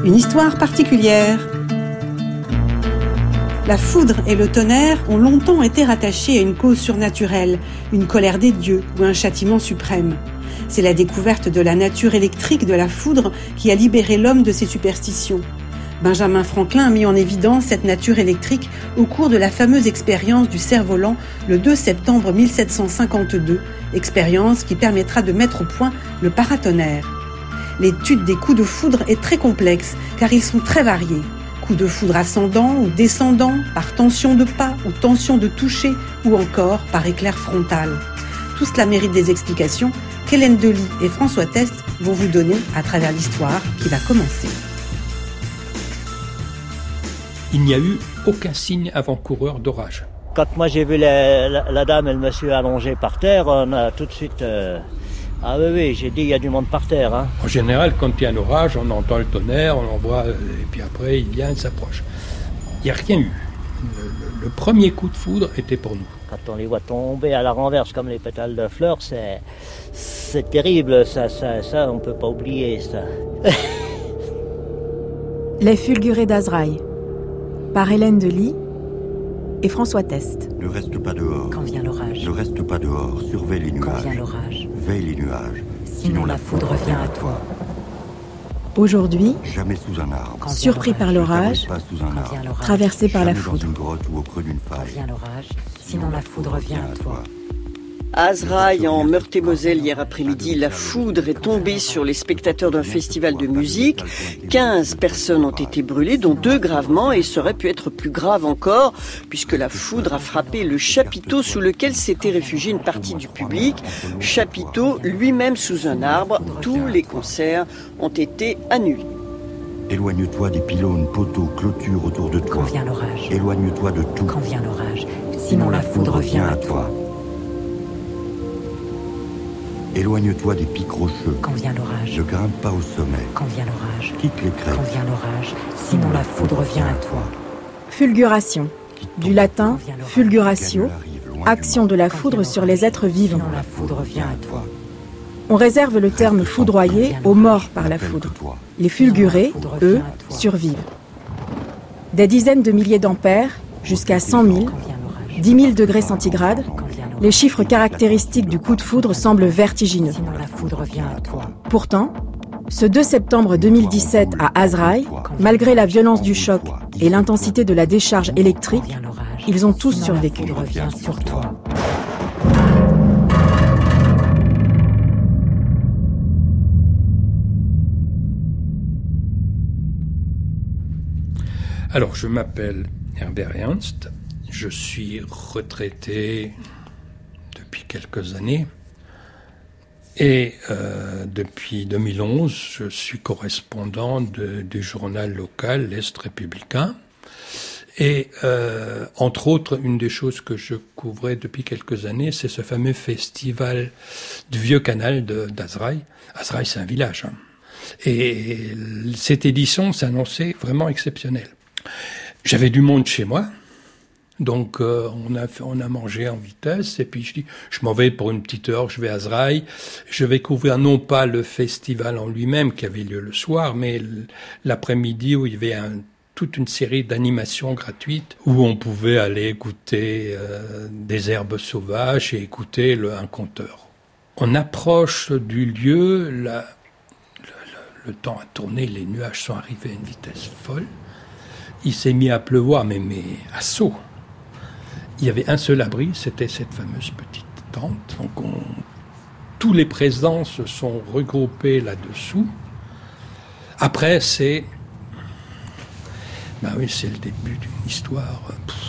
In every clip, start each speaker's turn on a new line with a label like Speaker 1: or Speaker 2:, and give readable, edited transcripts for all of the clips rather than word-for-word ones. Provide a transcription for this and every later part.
Speaker 1: Une histoire particulière. La foudre et le tonnerre ont longtemps été rattachés à une cause surnaturelle, une colère des dieux ou un châtiment suprême. C'est la découverte de la nature électrique de la foudre qui a libéré l'homme de ses superstitions. Benjamin Franklin a mis en évidence cette nature électrique au cours de la fameuse expérience du cerf-volant le 2 septembre 1752, expérience qui permettra de mettre au point le paratonnerre. L'étude des coups de foudre est très complexe car ils sont très variés. Coups de foudre ascendant ou descendant, par tension de pas ou tension de toucher ou encore par éclair frontal. Tout cela mérite des explications qu'Hélène Delis et François Test vont vous donner à travers l'histoire qui va commencer.
Speaker 2: Il n'y a eu aucun signe avant-coureur d'orage.
Speaker 3: Quand moi j'ai vu la dame et le monsieur allongés par terre, on a tout de suite... Ah oui, j'ai dit il y a du monde par terre. Hein.
Speaker 2: En général, quand il y a un orage, on entend le tonnerre, on l'envoie, et puis après il vient, il s'approche. Il n'y a rien eu. Le premier coup de foudre était pour nous.
Speaker 3: Quand on les voit tomber à la renverse comme les pétales de fleurs, c'est terrible, ça on ne peut pas oublier ça.
Speaker 4: Les fulgurés d'Azraï, par Hélène Delis et François Test.
Speaker 5: Ne reste pas dehors.
Speaker 6: Quand vient l'orage.
Speaker 5: Ne reste pas dehors. Surveille les nuages.
Speaker 6: Quand vient l'orage.
Speaker 5: Veille les nuages.
Speaker 6: Sinon la foudre vient à toi.
Speaker 4: Aujourd'hui,
Speaker 5: jamais sous un arbre.
Speaker 6: Quand
Speaker 4: surpris par l'orage,
Speaker 5: Pas sous un arbre.
Speaker 4: traversé par la
Speaker 5: Jamais
Speaker 4: foudre.
Speaker 5: dans une grotte ou au creux d'une
Speaker 6: Quand
Speaker 5: faille.
Speaker 6: vient l'orage. Sinon la foudre vient à toi.
Speaker 7: À Azraï, en Meurthe-et-Moselle, hier après-midi, la foudre est tombée sur les spectateurs d'un festival de musique. 15 personnes ont été brûlées, dont 2 gravement, et ça aurait pu être plus grave encore, puisque la foudre a frappé le chapiteau sous lequel s'était réfugiée une partie du public. Chapiteau, lui-même sous un arbre. Tous les concerts ont été annulés.
Speaker 5: Éloigne-toi des pylônes, poteaux, clôtures autour de
Speaker 6: Quand
Speaker 5: toi.
Speaker 6: vient l'orage.
Speaker 5: Éloigne-toi de tout.
Speaker 6: Quand vient l'orage. Sinon la foudre vient à toi.
Speaker 5: Éloigne-toi des pics rocheux.
Speaker 6: Quand vient l'orage.
Speaker 5: Ne grimpe pas au sommet.
Speaker 6: Quand vient l'orage.
Speaker 5: Quitte les crêtes.
Speaker 6: Quand vient l'orage. Sinon la foudre vient à toi.
Speaker 4: Fulguration, du latin fulguratio,
Speaker 5: Arrive loin
Speaker 4: action de la foudre sur les êtres vivants.
Speaker 6: Sinon la foudre vient à toi.
Speaker 4: On réserve le terme foudroyer aux morts par la foudre. Les fulgurés, eux, survivent. Des dizaines de milliers d'ampères, jusqu'à 100 000,
Speaker 6: Quand vient l'orage.
Speaker 4: 10 000 degrés centigrades,
Speaker 6: Quand vient l'orage.
Speaker 4: les chiffres caractéristiques du coup de foudre semblent vertigineux.
Speaker 6: Sinon la foudre vient à toi.
Speaker 4: Pourtant, ce 2 septembre 2017 à Azraï, malgré la violence du choc et l'intensité de la décharge
Speaker 6: Quand
Speaker 4: électrique,
Speaker 6: vient l'orage.
Speaker 4: ils ont tous
Speaker 6: Sinon,
Speaker 4: survécu.
Speaker 6: La foudre vient sur toi.
Speaker 2: Alors, je m'appelle Herbert Ernst, je suis retraité depuis quelques années et depuis 2011, je suis correspondant du journal local, l'Est républicain. Et entre autres, une des choses que je couvrais depuis quelques années, c'est ce fameux festival du Vieux Canal d'Azraï. Azraï, c'est un village. Hein. Et cette édition s'annonçait vraiment exceptionnelle. J'avais du monde chez moi, donc on a mangé en vitesse, et puis je dis, je m'en vais pour une petite heure, je vais à Azraï, je vais couvrir non pas le festival en lui-même qui avait lieu le soir, mais l'après-midi où il y avait toute une série d'animations gratuites où on pouvait aller goûter des herbes sauvages et écouter un conteur. On approche du lieu, le temps a tourné, les nuages sont arrivés à une vitesse folle. Il s'est mis à pleuvoir, mais à saut. Il y avait un seul abri, c'était cette fameuse petite tente. Donc tous les présents se sont regroupés là-dessous. Après, c'est le début d'une histoire.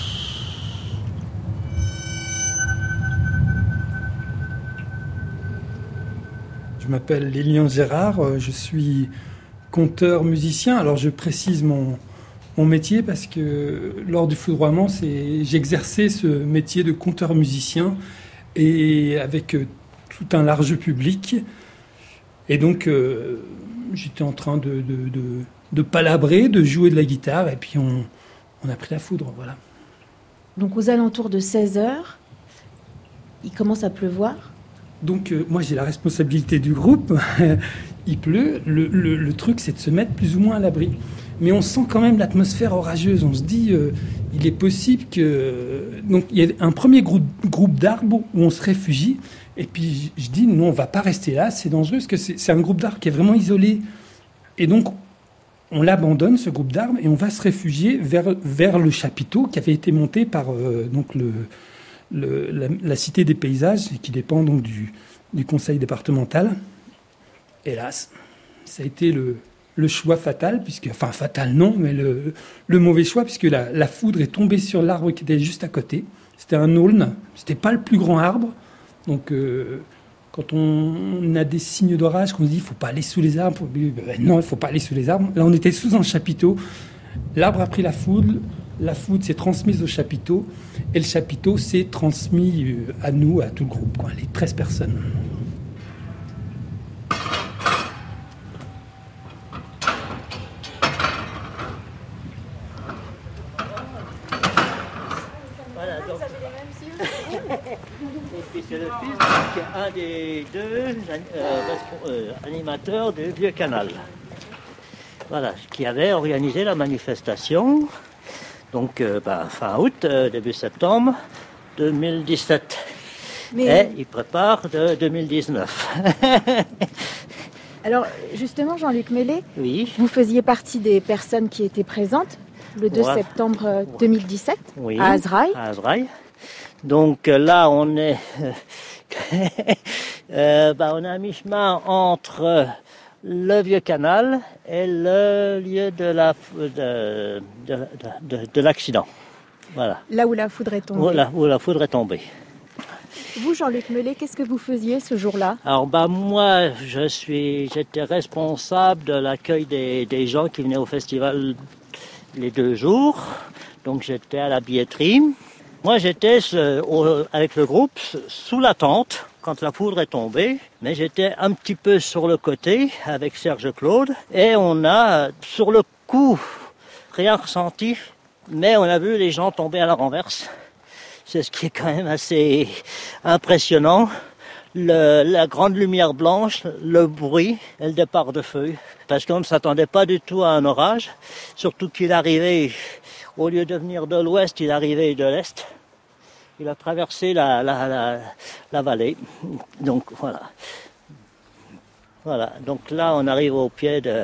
Speaker 8: Je m'appelle Lilian Gérard, je suis conteur musicien. Alors je précise mon métier parce que lors du foudroiement, j'exerçais ce métier de conteur musicien et avec tout un large public. Et donc j'étais en train de palabrer, de jouer de la guitare et puis on a pris la foudre, voilà.
Speaker 4: Donc aux alentours de 16h, il commence à pleuvoir.
Speaker 8: Donc moi j'ai la responsabilité du groupe. il pleut, le truc c'est de se mettre plus ou moins à l'abri. Mais on sent quand même l'atmosphère orageuse. On se dit, il est possible que... Donc il y a un premier groupe d'arbres où on se réfugie. Et puis je dis, nous on va pas rester là, c'est dangereux, parce que c'est un groupe d'arbres qui est vraiment isolé. Et donc on l'abandonne, ce groupe d'arbres, et on va se réfugier vers le chapiteau qui avait été monté par donc la Cité des Paysages, qui dépend donc du conseil départemental. Hélas, ça a été le choix fatal, enfin fatal non, mais le mauvais choix, puisque la foudre est tombée sur l'arbre qui était juste à côté. C'était un aulne, c'était pas le plus grand arbre. Donc quand on a des signes d'orage, qu'on se dit il ne faut pas aller sous les arbres, non, il ne faut pas aller sous les arbres. Là on était sous un chapiteau, l'arbre a pris la foudre s'est transmise au chapiteau, et le chapiteau s'est transmis à nous, à tout le groupe, les 13 personnes.
Speaker 3: Et puis c'est le fils qui est un des deux animateurs du Vieux Canal. Voilà, qui avait organisé la manifestation, donc fin août, début septembre 2017. Et il prépare de 2019.
Speaker 4: Alors justement, Jean-Luc Mellet,
Speaker 3: oui.
Speaker 4: Vous faisiez partie des personnes qui étaient présentes le 2 septembre 2017
Speaker 3: oui,
Speaker 4: à Azraï.
Speaker 3: Donc là, on est, on est à mi-chemin entre le Vieux Canal et le lieu de l'accident. Voilà.
Speaker 4: Là où la foudre est tombée.
Speaker 3: Là où la foudre est tombée.
Speaker 4: Vous, Jean-Luc Mellet, qu'est-ce que vous faisiez ce jour-là ?
Speaker 3: Alors moi, j'étais responsable de l'accueil des gens qui venaient au festival les 2 jours. Donc j'étais à la billetterie. Moi, j'étais avec le groupe sous la tente quand la foudre est tombée, mais j'étais un petit peu sur le côté avec Serge Claude, et on a, sur le coup, rien ressenti, mais on a vu les gens tomber à la renverse. C'est ce qui est quand même assez impressionnant. La grande lumière blanche, le bruit et le départ de feu. Parce qu'on ne s'attendait pas du tout à un orage, surtout qu'il arrivait... Au lieu de venir de l'ouest, il arrivait de l'est. Il a traversé la vallée. Donc voilà. Voilà. Donc là, on arrive au pied de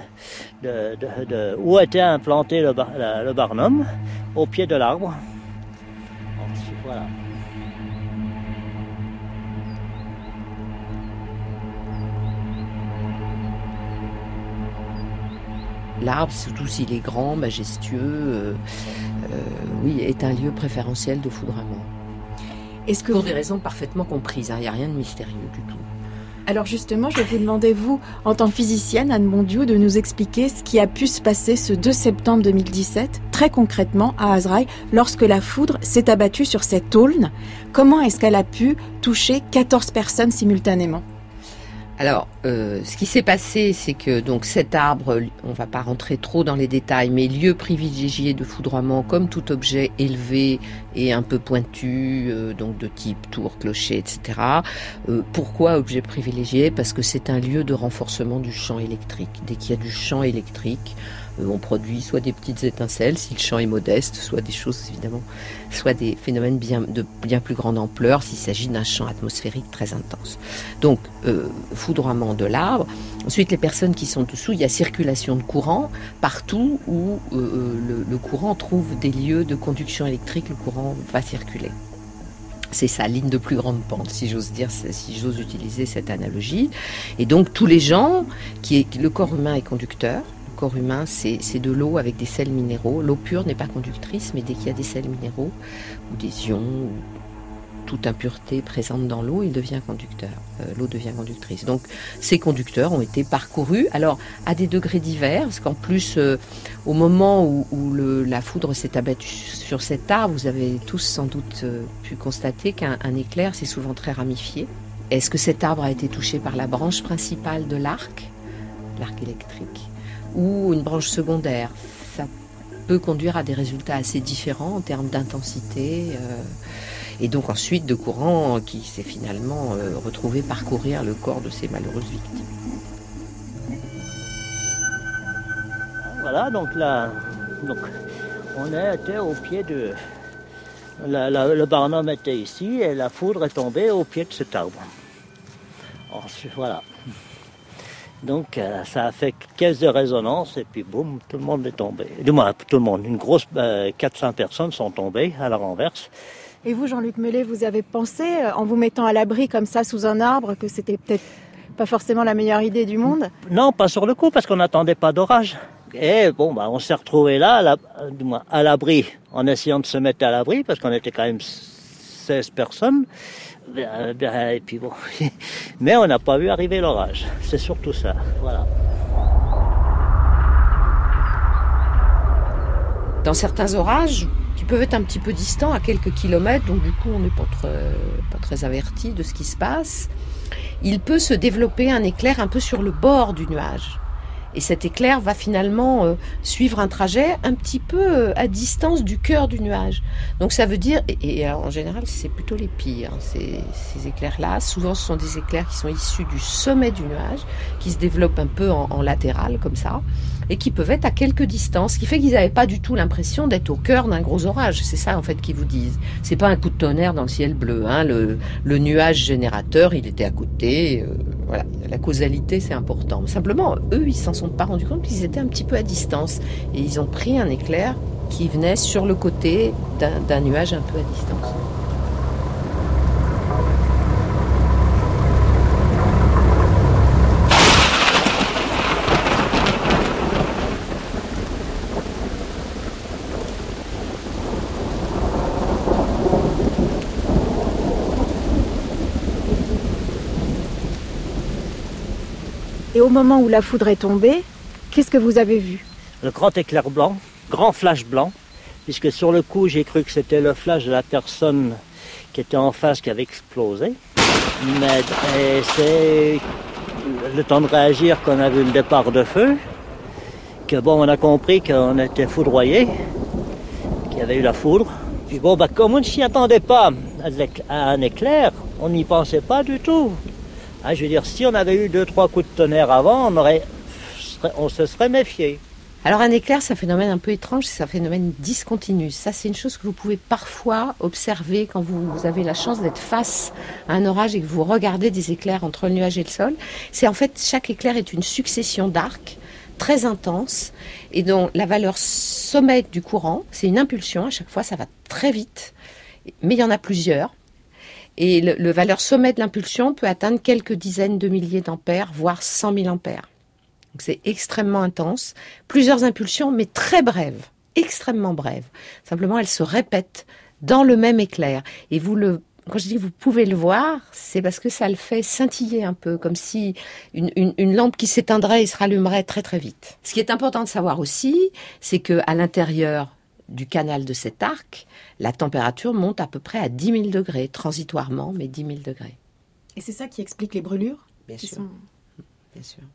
Speaker 3: où était implanté le Barnum, au pied de l'arbre. Voilà.
Speaker 6: L'arbre, surtout s'il est grand, majestueux, oui, est un lieu préférentiel de foudroiement. Pour des raisons parfaitement comprises, il n'y a rien de mystérieux du tout.
Speaker 4: Alors justement, je vais vous demander, vous, en tant que physicienne, Anne Mondiou, de nous expliquer ce qui a pu se passer ce 2 septembre 2017, très concrètement à Azraï, lorsque la foudre s'est abattue sur cet aulne. Comment est-ce qu'elle a pu toucher 14 personnes simultanément ?
Speaker 6: Alors, ce qui s'est passé, c'est que donc cet arbre, on ne va pas rentrer trop dans les détails, mais lieu privilégié de foudroiement, comme tout objet élevé et un peu pointu, donc de type tour, clocher, etc. Pourquoi objet privilégié ? Parce que c'est un lieu de renforcement du champ électrique. Dès qu'il y a du champ électrique, on produit soit des petites étincelles, si le champ est modeste, soit des choses évidemment, soit des phénomènes de bien plus grande ampleur s'il s'agit d'un champ atmosphérique très intense. Donc, foudroiement de l'arbre. Ensuite, les personnes qui sont dessous, il y a circulation de courant. Partout où le courant trouve des lieux de conduction électrique, le courant va circuler. C'est sa ligne de plus grande pente, si j'ose utiliser cette analogie. Et donc, tous les gens, le corps humain est conducteur. Le corps humain, c'est de l'eau avec des sels minéraux. L'eau pure n'est pas conductrice, mais dès qu'il y a des sels minéraux ou des ions, ou toute impureté présente dans l'eau, il devient conducteur. L'eau devient conductrice. Donc, ces conducteurs ont été parcourus, alors à des degrés divers, parce qu'en plus, au moment où la foudre s'est abattue sur cet arbre, vous avez tous sans doute pu constater qu'un éclair, c'est souvent très ramifié. Est-ce que cet arbre a été touché par la branche principale de l'arc électrique, ou une branche secondaire? Ça peut conduire à des résultats assez différents en termes d'intensité et donc ensuite de courant qui s'est finalement retrouvé parcourir le corps de ces malheureuses victimes.
Speaker 3: voilà, donc là, on était au pied de... le barnum était ici et la foudre est tombée au pied de cet arbre. Ensuite, voilà. Donc ça a fait caisse de résonance et puis boum, tout le monde est tombé. Du moins, tout le monde, une grosse 400 personnes sont tombées à la renverse.
Speaker 4: Et vous, Jean-Luc Mellet, vous avez pensé, en vous mettant à l'abri comme ça sous un arbre, que c'était peut-être pas forcément la meilleure idée du monde?
Speaker 3: Non, pas sur le coup, parce qu'on n'attendait pas d'orage. Et bon, on s'est retrouvés là, à l'abri, en essayant de se mettre à l'abri, parce qu'on était quand même 16 personnes. Et puis bon, mais on n'a pas vu arriver l'orage. C'est surtout ça, voilà.
Speaker 6: Dans certains orages, qui peuvent être un petit peu distants, à quelques kilomètres, donc du coup on n'est pas très averti de ce qui se passe, il peut se développer un éclair un peu sur le bord du nuage. Et cet éclair va finalement suivre un trajet un petit peu à distance du cœur du nuage. Donc ça veut dire, et en général c'est plutôt les pires, ces éclairs-là. Souvent ce sont des éclairs qui sont issus du sommet du nuage, qui se développent un peu en latéral comme ça, et qui peuvent être à quelques distances, ce qui fait qu'ils n'avaient pas du tout l'impression d'être au cœur d'un gros orage. C'est ça en fait qu'ils vous disent. C'est pas un coup de tonnerre dans le ciel bleu. Hein. Le nuage générateur, il était à côté. Voilà, la causalité c'est important. Simplement, eux, ils s'en sont pas rendus compte qu'ils étaient un petit peu à distance. Et ils ont pris un éclair qui venait sur le côté d'un nuage un peu à distance.
Speaker 4: Et au moment où la foudre est tombée, qu'est-ce que vous avez vu?
Speaker 3: Le grand éclair blanc, grand flash blanc, puisque sur le coup j'ai cru que c'était le flash de la personne qui était en face qui avait explosé. Mais c'est le temps de réagir qu'on a vu le départ de feu, que bon, on a compris qu'on était foudroyé, qu'il y avait eu la foudre. Puis bon, comme on ne s'y attendait pas à un éclair, on n'y pensait pas du tout. Je veux dire, si on avait eu 2-3 coups de tonnerre avant, on se serait méfié.
Speaker 6: Alors un éclair, c'est un phénomène un peu étrange, c'est un phénomène discontinu. Ça, c'est une chose que vous pouvez parfois observer quand vous avez la chance d'être face à un orage et que vous regardez des éclairs entre le nuage et le sol. C'est en fait, chaque éclair est une succession d'arcs très intense et dont la valeur sommet du courant, c'est une impulsion. À chaque fois, ça va très vite, mais il y en a plusieurs. Et le valeur sommet de l'impulsion peut atteindre quelques dizaines de milliers d'ampères, voire 100 000 ampères. Donc c'est extrêmement intense. Plusieurs impulsions, mais très brèves, extrêmement brèves. Simplement, elles se répètent dans le même éclair. Et quand je dis que vous pouvez le voir, c'est parce que ça le fait scintiller un peu, comme si une lampe qui s'éteindrait et se rallumerait très très vite. Ce qui est important de savoir aussi, c'est qu'à l'intérieur du canal de cet arc, la température monte à peu près à 10 000 degrés, transitoirement, mais 10 000 degrés.
Speaker 4: Et c'est ça qui explique les brûlures?
Speaker 6: Bien sûr. Bien sûr.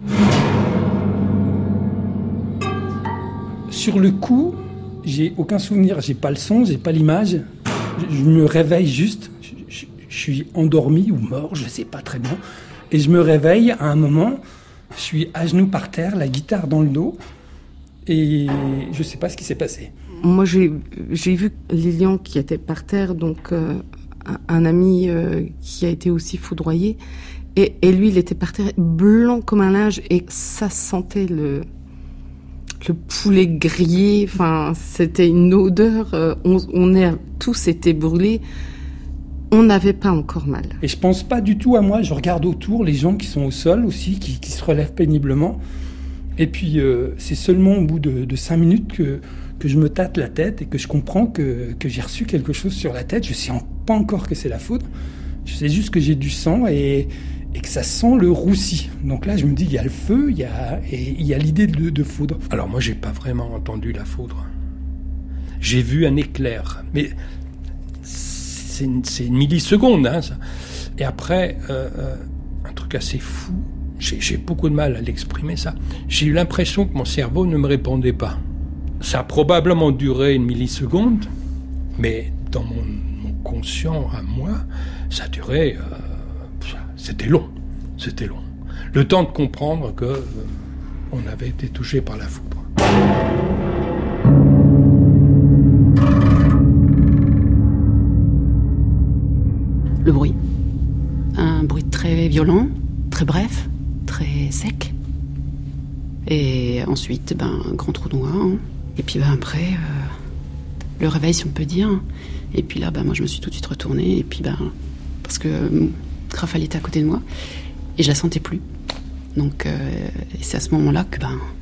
Speaker 8: Sur le coup, j'ai aucun souvenir, j'ai pas le son, j'ai pas l'image. Je me réveille juste, je suis endormi ou mort, je sais pas très bien. Et je me réveille à un moment, je suis à genoux par terre, la guitare dans le dos, et je sais pas ce qui s'est passé.
Speaker 9: Moi, j'ai vu Lilian qui était par terre, donc un ami qui a été aussi foudroyé. Et lui, il était par terre, blanc comme un linge, et ça sentait le poulet grillé. Enfin, c'était une odeur. Tous été brûlés. On n'avait pas encore mal.
Speaker 8: Et je pense pas du tout à moi. Je regarde autour les gens qui sont au sol aussi, qui se relèvent péniblement. Et puis, c'est seulement au bout de 5 minutes que je me tâte la tête et que je comprends que j'ai reçu quelque chose sur la tête. Je sais pas encore que c'est la foudre. Je sais juste que j'ai du sang et que ça sent le roussi. Donc là, je me dis, il y a le feu, il y a l'idée de foudre.
Speaker 2: Alors moi, j'ai pas vraiment entendu la foudre. J'ai vu un éclair, mais c'est une milliseconde. Hein, ça. Et après, un truc assez fou, j'ai beaucoup de mal à l'exprimer, ça. J'ai eu l'impression que mon cerveau ne me répondait pas. Ça a probablement duré une milliseconde, mais dans mon conscient à moi, ça a duré... C'était long. Le temps de comprendre que on avait été touché par la foudre.
Speaker 10: Le bruit. Un bruit très violent, très bref, très sec. Et ensuite, un grand trou noir. Et puis après, le réveil, si on peut dire. Et puis là, moi, je me suis tout de suite retournée. Et puis, parce que Raphaël était à côté de moi. Et je la sentais plus. Donc, et c'est à ce moment-là que,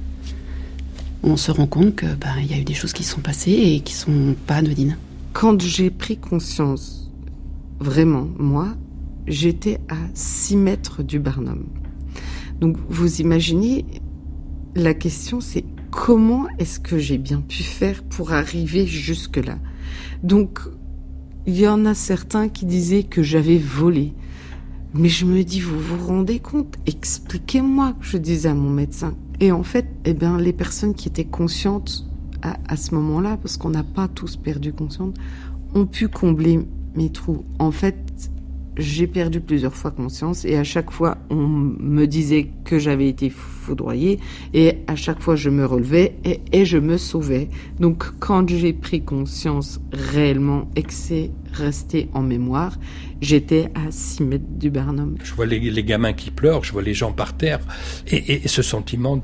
Speaker 10: on se rend compte que, il y a eu des choses qui sont passées et qui sont pas anodines.
Speaker 9: Quand j'ai pris conscience, vraiment, moi, j'étais à 6 mètres du Barnum. Donc, vous imaginez, la question, c'est comment est-ce que j'ai bien pu faire pour arriver jusque-là? Donc, il y en a certains qui disaient que j'avais volé. Mais je me dis, vous vous rendez compte? Expliquez-moi, je disais à mon médecin. Et en fait, les personnes qui étaient conscientes à ce moment-là, parce qu'on n'a pas tous perdu conscience, ont pu combler mes trous. En fait, j'ai perdu plusieurs fois conscience et à chaque fois, on me disait que j'avais été foudroyée et à chaque fois, je me relevais et je me sauvais. Donc, quand j'ai pris conscience réellement et que c'est resté en mémoire, j'étais à 6 mètres du Barnum.
Speaker 2: Je vois les gamins qui pleurent, je vois les gens par terre et ce sentiment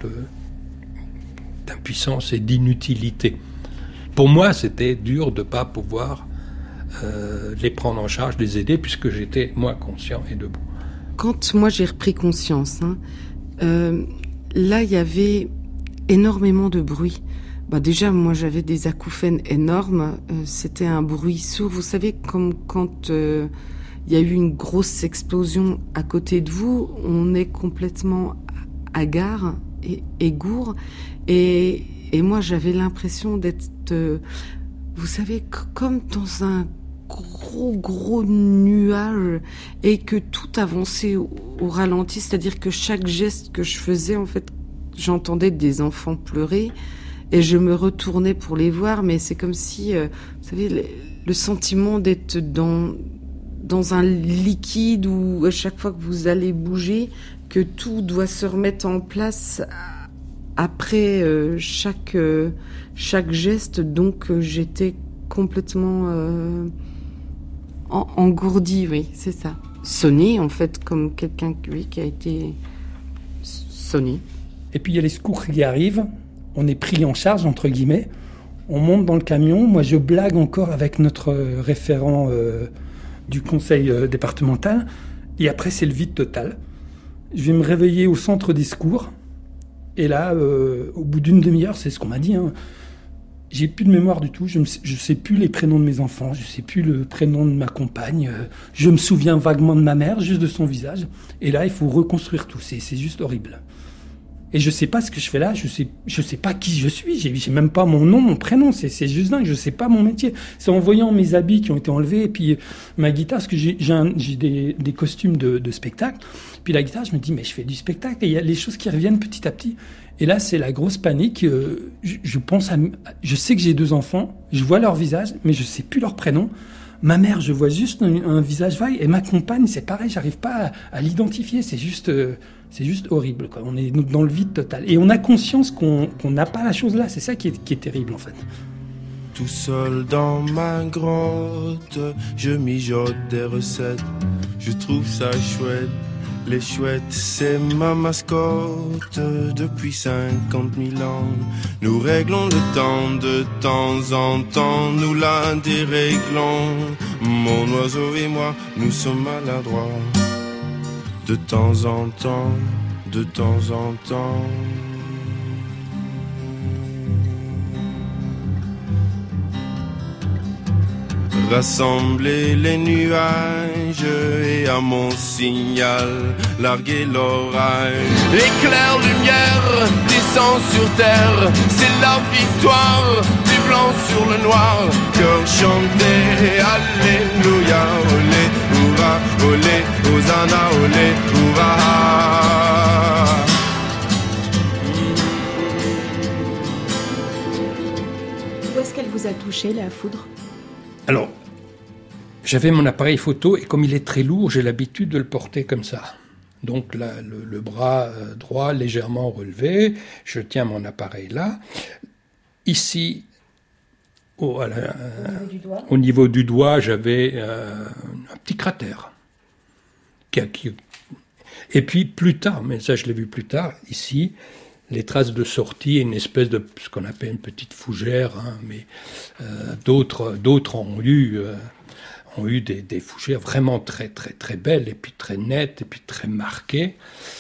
Speaker 2: d'impuissance et d'inutilité. Pour moi, c'était dur de ne pas pouvoir les prendre en charge, les aider, puisque j'étais, moi, conscient et debout.
Speaker 9: Quand moi, j'ai repris conscience, là, il y avait énormément de bruit. Déjà, moi, j'avais des acouphènes énormes. C'était un bruit sourd. Vous savez, comme quand il y a eu une grosse explosion à côté de vous, on est complètement hagard et gourd. Et moi, j'avais l'impression d'être, vous savez, comme dans un gros nuage et que tout avançait au ralenti. C'est-à-dire que chaque geste que je faisais, en fait, j'entendais des enfants pleurer. Et je me retournais pour les voir, mais c'est comme si, vous savez, le sentiment d'être dans un liquide où à chaque fois que vous allez bouger, que tout doit se remettre en place après chaque geste. Donc j'étais complètement engourdie, oui, c'est ça. Sonnée, en fait, comme quelqu'un qui a été sonné.
Speaker 8: Et puis il y a les secours qui arrivent. On est pris en charge, entre guillemets. On monte dans le camion. Moi, je blague encore avec notre référent du conseil départemental. Et après, c'est le vide total. Je vais me réveiller au centre des secours. Et là, au bout d'une demi-heure, c'est ce qu'on m'a dit, j'ai plus de mémoire du tout. Je sais plus les prénoms de mes enfants. Je sais plus le prénom de ma compagne. Je me souviens vaguement de ma mère, juste de son visage. Et là, il faut reconstruire tout. C'est juste horrible. Et je sais pas ce que je fais là, je sais pas qui je suis, j'ai même pas mon nom, mon prénom, c'est juste dingue, je sais pas mon métier. C'est en voyant mes habits qui ont été enlevés, et puis ma guitare, parce que j'ai des costumes de spectacle, puis la guitare, je me dis, mais je fais du spectacle, et il y a les choses qui reviennent petit à petit. Et là, c'est la grosse panique, je sais que j'ai 2 enfants, je vois leur visage, mais je sais plus leur prénom. Ma mère, je vois juste un visage vague, et ma compagne, c'est pareil, j'arrive pas à l'identifier, c'est juste horrible, quoi. On est dans le vide total. Et on a conscience qu'on n'a pas la chose là, c'est ça qui est terrible en fait.
Speaker 11: Tout seul dans ma grotte, je mijote des recettes, je trouve ça chouette. Les chouettes, c'est ma mascotte. Depuis 50 000 ans, nous réglons le temps de temps en temps, nous la déréglons. Mon oiseau et moi, nous sommes maladroits. De temps en temps, de temps en temps. Rassembler les nuages et à mon signal, larguer l'orage. Éclair, lumière, descend sur terre, c'est la victoire du blanc sur le noir. Cœur chanté, alléluia, olé, hurrah, olé, hosanna, olé, hurrah.
Speaker 4: Où est-ce qu'elle vous a touché, la foudre ?
Speaker 2: Alors, j'avais mon appareil photo et comme il est très lourd, j'ai l'habitude de le porter comme ça. Donc le bras droit légèrement relevé, je tiens mon appareil là. Ici, au niveau du doigt, j'avais un petit cratère. Et puis plus tard, mais ça je l'ai vu plus tard, ici, les traces de sortie, une espèce de ce qu'on appelle une petite fougère, hein, mais d'autres ont eu des fougères vraiment très très très belles et puis très nettes et puis très marquées.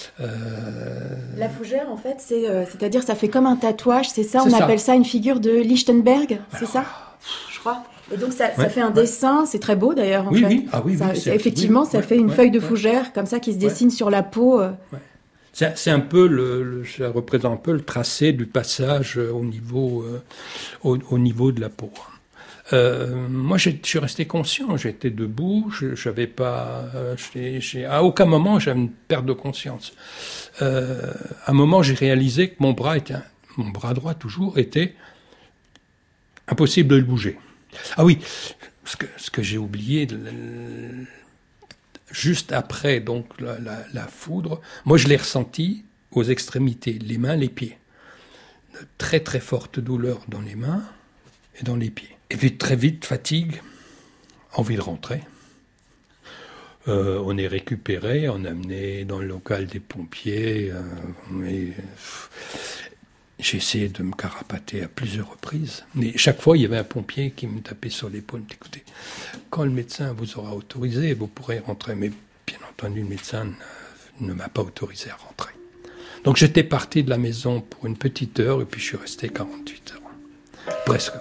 Speaker 4: La fougère, en fait, c'est-à-dire ça fait comme un tatouage, c'est ça? On appelle ça une figure de Lichtenberg, c'est ça? Je crois. Et donc ça fait un dessin, c'est très beau d'ailleurs. En fait. Effectivement, ça fait une feuille de fougère comme ça qui se dessine sur la peau.
Speaker 2: C'est un peu ça représente un peu le tracé du passage au niveau de la peau. Moi, je suis resté conscient, j'étais debout, j'avais pas, à aucun moment j'avais une perte de conscience. À un moment, j'ai réalisé que mon bras droit toujours était impossible de le bouger. Ah oui, ce que j'ai oublié, juste après donc la foudre, moi je l'ai ressenti aux extrémités, les mains, les pieds. De très très fortes douleurs dans les mains et dans les pieds. Et puis très vite, fatigue, envie de rentrer. On est récupéré, on est amené dans le local des pompiers. J'ai essayé de me carapater à plusieurs reprises. Mais chaque fois, il y avait un pompier qui me tapait sur l'épaule. Écoutez, quand le médecin vous aura autorisé, vous pourrez rentrer. Mais bien entendu, le médecin ne m'a pas autorisé à rentrer. Donc j'étais parti de la maison pour une petite heure et puis je suis resté 48 heures. Presque.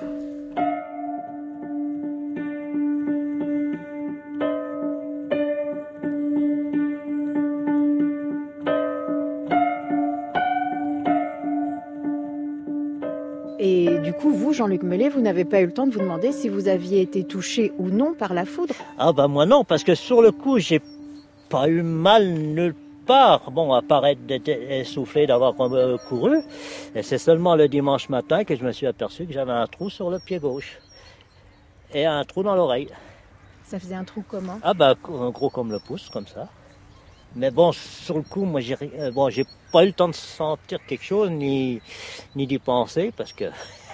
Speaker 4: Et du coup, vous, Jean-Luc Mellet, vous n'avez pas eu le temps de vous demander si vous aviez été touché ou non par la foudre?
Speaker 3: Ah bah moi non, parce que sur le coup, j'ai pas eu mal nulle part. Bon, à part être essoufflé d'avoir couru. Et c'est seulement le dimanche matin que je me suis aperçu que j'avais un trou sur le pied gauche. Et un trou dans l'oreille.
Speaker 4: Ça faisait un trou comment?
Speaker 3: Ah bah gros comme le pouce, comme ça. Mais bon, sur le coup, moi, j'ai pas eu le temps de sentir quelque chose, ni d'y penser, parce que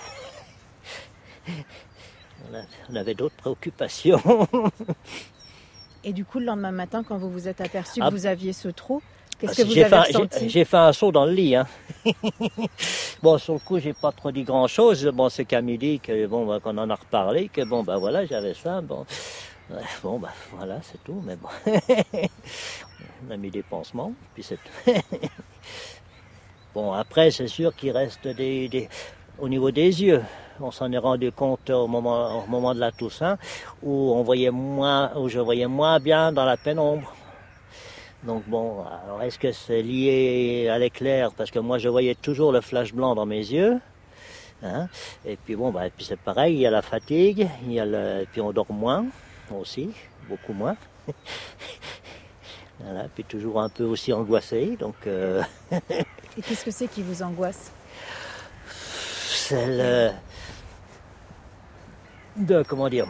Speaker 3: on avait d'autres préoccupations.
Speaker 4: Et du coup, le lendemain matin, quand vous vous êtes aperçu que vous aviez ce trou, qu'est-ce que vous avez ressenti?
Speaker 3: J'ai fait un saut dans le lit. Hein. Bon, sur le coup, j'ai pas trop dit grand-chose. Bon, c'est Camille que qu'on en a reparlé, que voilà, j'avais ça. Bon, voilà, c'est tout. Mais bon, on a mis des pansements, puis c'est tout. Bon, après, c'est sûr qu'il reste au niveau des yeux. On s'en est rendu compte au moment de la Toussaint, où je voyais moins bien dans la pénombre. Donc bon, alors est-ce que c'est lié à l'éclair? Parce que moi, je voyais toujours le flash blanc dans mes yeux. Hein? Et puis bon, puis c'est pareil, il y a la fatigue, puis on dort moins aussi, beaucoup moins. Voilà, puis toujours un peu aussi angoissé, donc...
Speaker 4: Et qu'est-ce que c'est qui vous angoisse?
Speaker 3: C'est de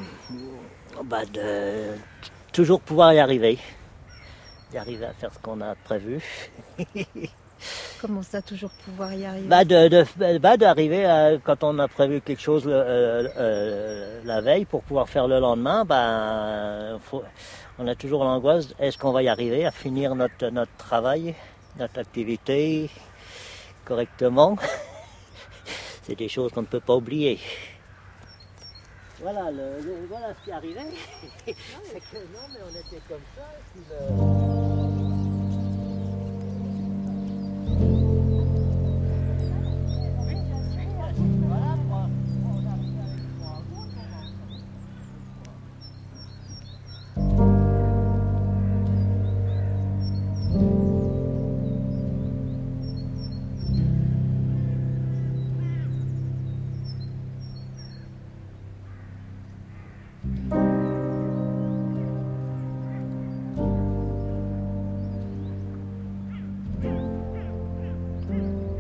Speaker 3: toujours pouvoir y arriver à faire ce qu'on a prévu.
Speaker 4: Comment ça, toujours pouvoir y arriver?
Speaker 3: D'arriver quand on a prévu quelque chose la veille pour pouvoir faire le lendemain, on a toujours l'angoisse, est-ce qu'on va y arriver à finir notre travail, notre activité correctement? C'est des choses qu'on ne peut pas oublier. Voilà, voilà ce qui arrivait. C'est que non, mais on était comme ça.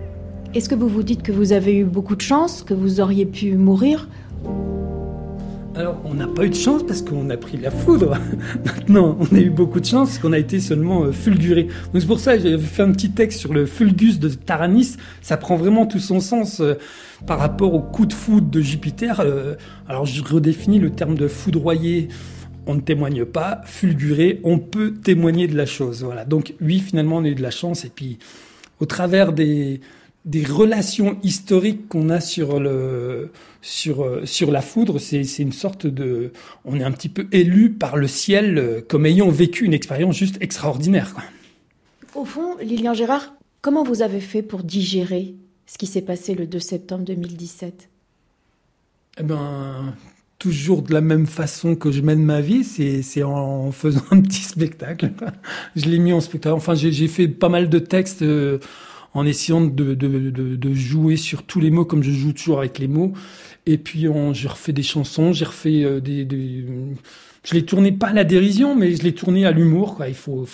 Speaker 4: Est-ce que vous vous dites que vous avez eu beaucoup de chance, que vous auriez pu mourir?
Speaker 8: Alors, on n'a pas eu de chance parce qu'on a pris la foudre. Maintenant, on a eu beaucoup de chance parce qu'on a été seulement fulguré. Donc c'est pour ça que j'avais fait un petit texte sur le fulgus de Taranis. Ça prend vraiment tout son sens par rapport au coup de foudre de Jupiter. Alors, je redéfinis le terme de foudroyer. On ne témoigne pas. Fulgurer, on peut témoigner de la chose. Voilà. Donc, oui, finalement, on a eu de la chance. Et puis, au travers des relations historiques qu'on a sur la foudre, c'est une sorte de... On est un petit peu élu par le ciel comme ayant vécu une expérience juste extraordinaire, quoi.
Speaker 4: Au fond, Lilian Gérard, comment vous avez fait pour digérer ce qui s'est passé le 2 septembre 2017 ?
Speaker 8: Toujours de la même façon que je mène ma vie, c'est en faisant un petit spectacle. Je l'ai mis en spectacle. Enfin, j'ai fait pas mal de textes en essayant de jouer sur tous les mots comme je joue toujours avec les mots. Et puis j'ai refait des chansons, j'ai refait je l'ai tourné pas à la dérision, mais je l'ai tourné à l'humour, quoi. Il faut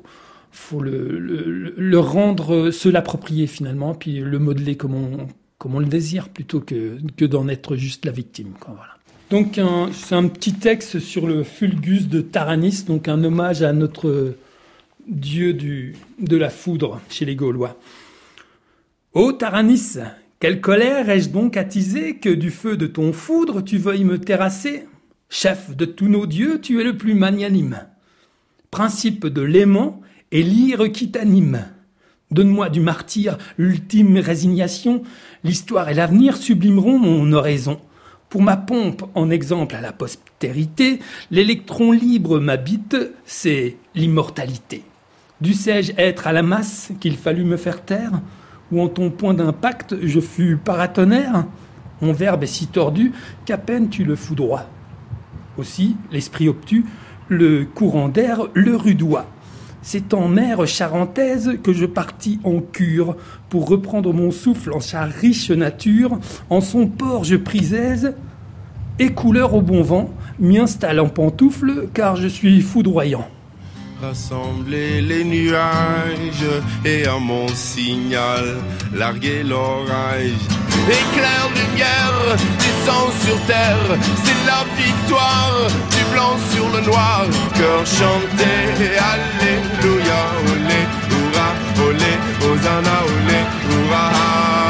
Speaker 8: le rendre, se l'approprier finalement, puis le modeler comme on le désire, plutôt que d'en être juste la victime, quoi. Voilà. Donc c'est un petit texte sur le fulgus de Taranis, donc un hommage à notre dieu de la foudre chez les Gaulois. Ô Taranis, quelle colère ai-je donc attisée que du feu de ton foudre tu veuilles me terrasser ? Chef de tous nos dieux, tu es le plus magnanime. Principe de l'aimant et lyre qui t'anime. Donne-moi du martyr l'ultime résignation, l'histoire et l'avenir sublimeront mon oraison. Pour ma pompe en exemple à la postérité, l'électron libre m'habite, c'est l'immortalité. Dussé-je être à la masse qu'il fallut me faire taire ? Ou en ton point d'impact je fus paratonnerre ? Mon verbe est si tordu qu'à peine tu le foudroies. Aussi, l'esprit obtus, le courant d'air le rudoie. C'est en mer charentaise que je partis en cure, pour reprendre mon souffle en sa riche nature. En son port je pris aise, et couleur au bon vent, m'y installe en pantoufle, car je suis foudroyant.
Speaker 11: Rassembler les nuages et à mon signal larguer l'orage. Éclair lumière descend sur terre, c'est la victoire du blanc sur le noir. Cœur chanté, alléluia, olé, hurrah, olé, hosanna, olé, hurrah.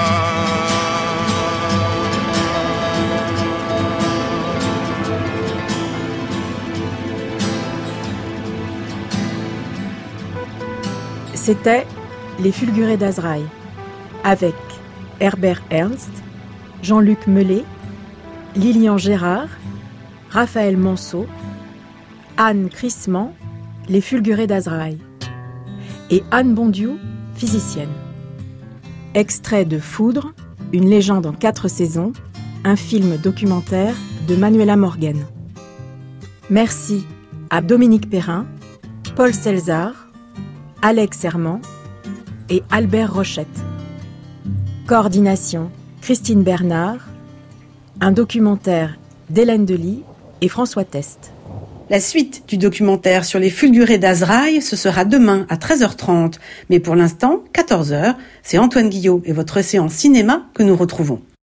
Speaker 4: C'était Les Fulgurés d'Azraï, avec Herbert Ernst, Jean-Luc Mellet, Lilian Gérard, Raphaël Manceau, Anne Crissement, Les Fulgurés d'Azraï, et Anne Bondiou, physicienne. Extrait de Foudre, une légende en 4 saisons, un film documentaire de Manuela Morgan. Merci à Dominique Perrin, Paul Selzard, Alex Herman et Albert Rochette. Coordination Christine Bernard. Un documentaire d'Hélène Delis et François Test.
Speaker 1: La suite du documentaire sur les Fulgurés d'Azraï, ce sera demain à 13h30. Mais pour l'instant, 14h, c'est Antoine Guillot et votre séance cinéma que nous retrouvons.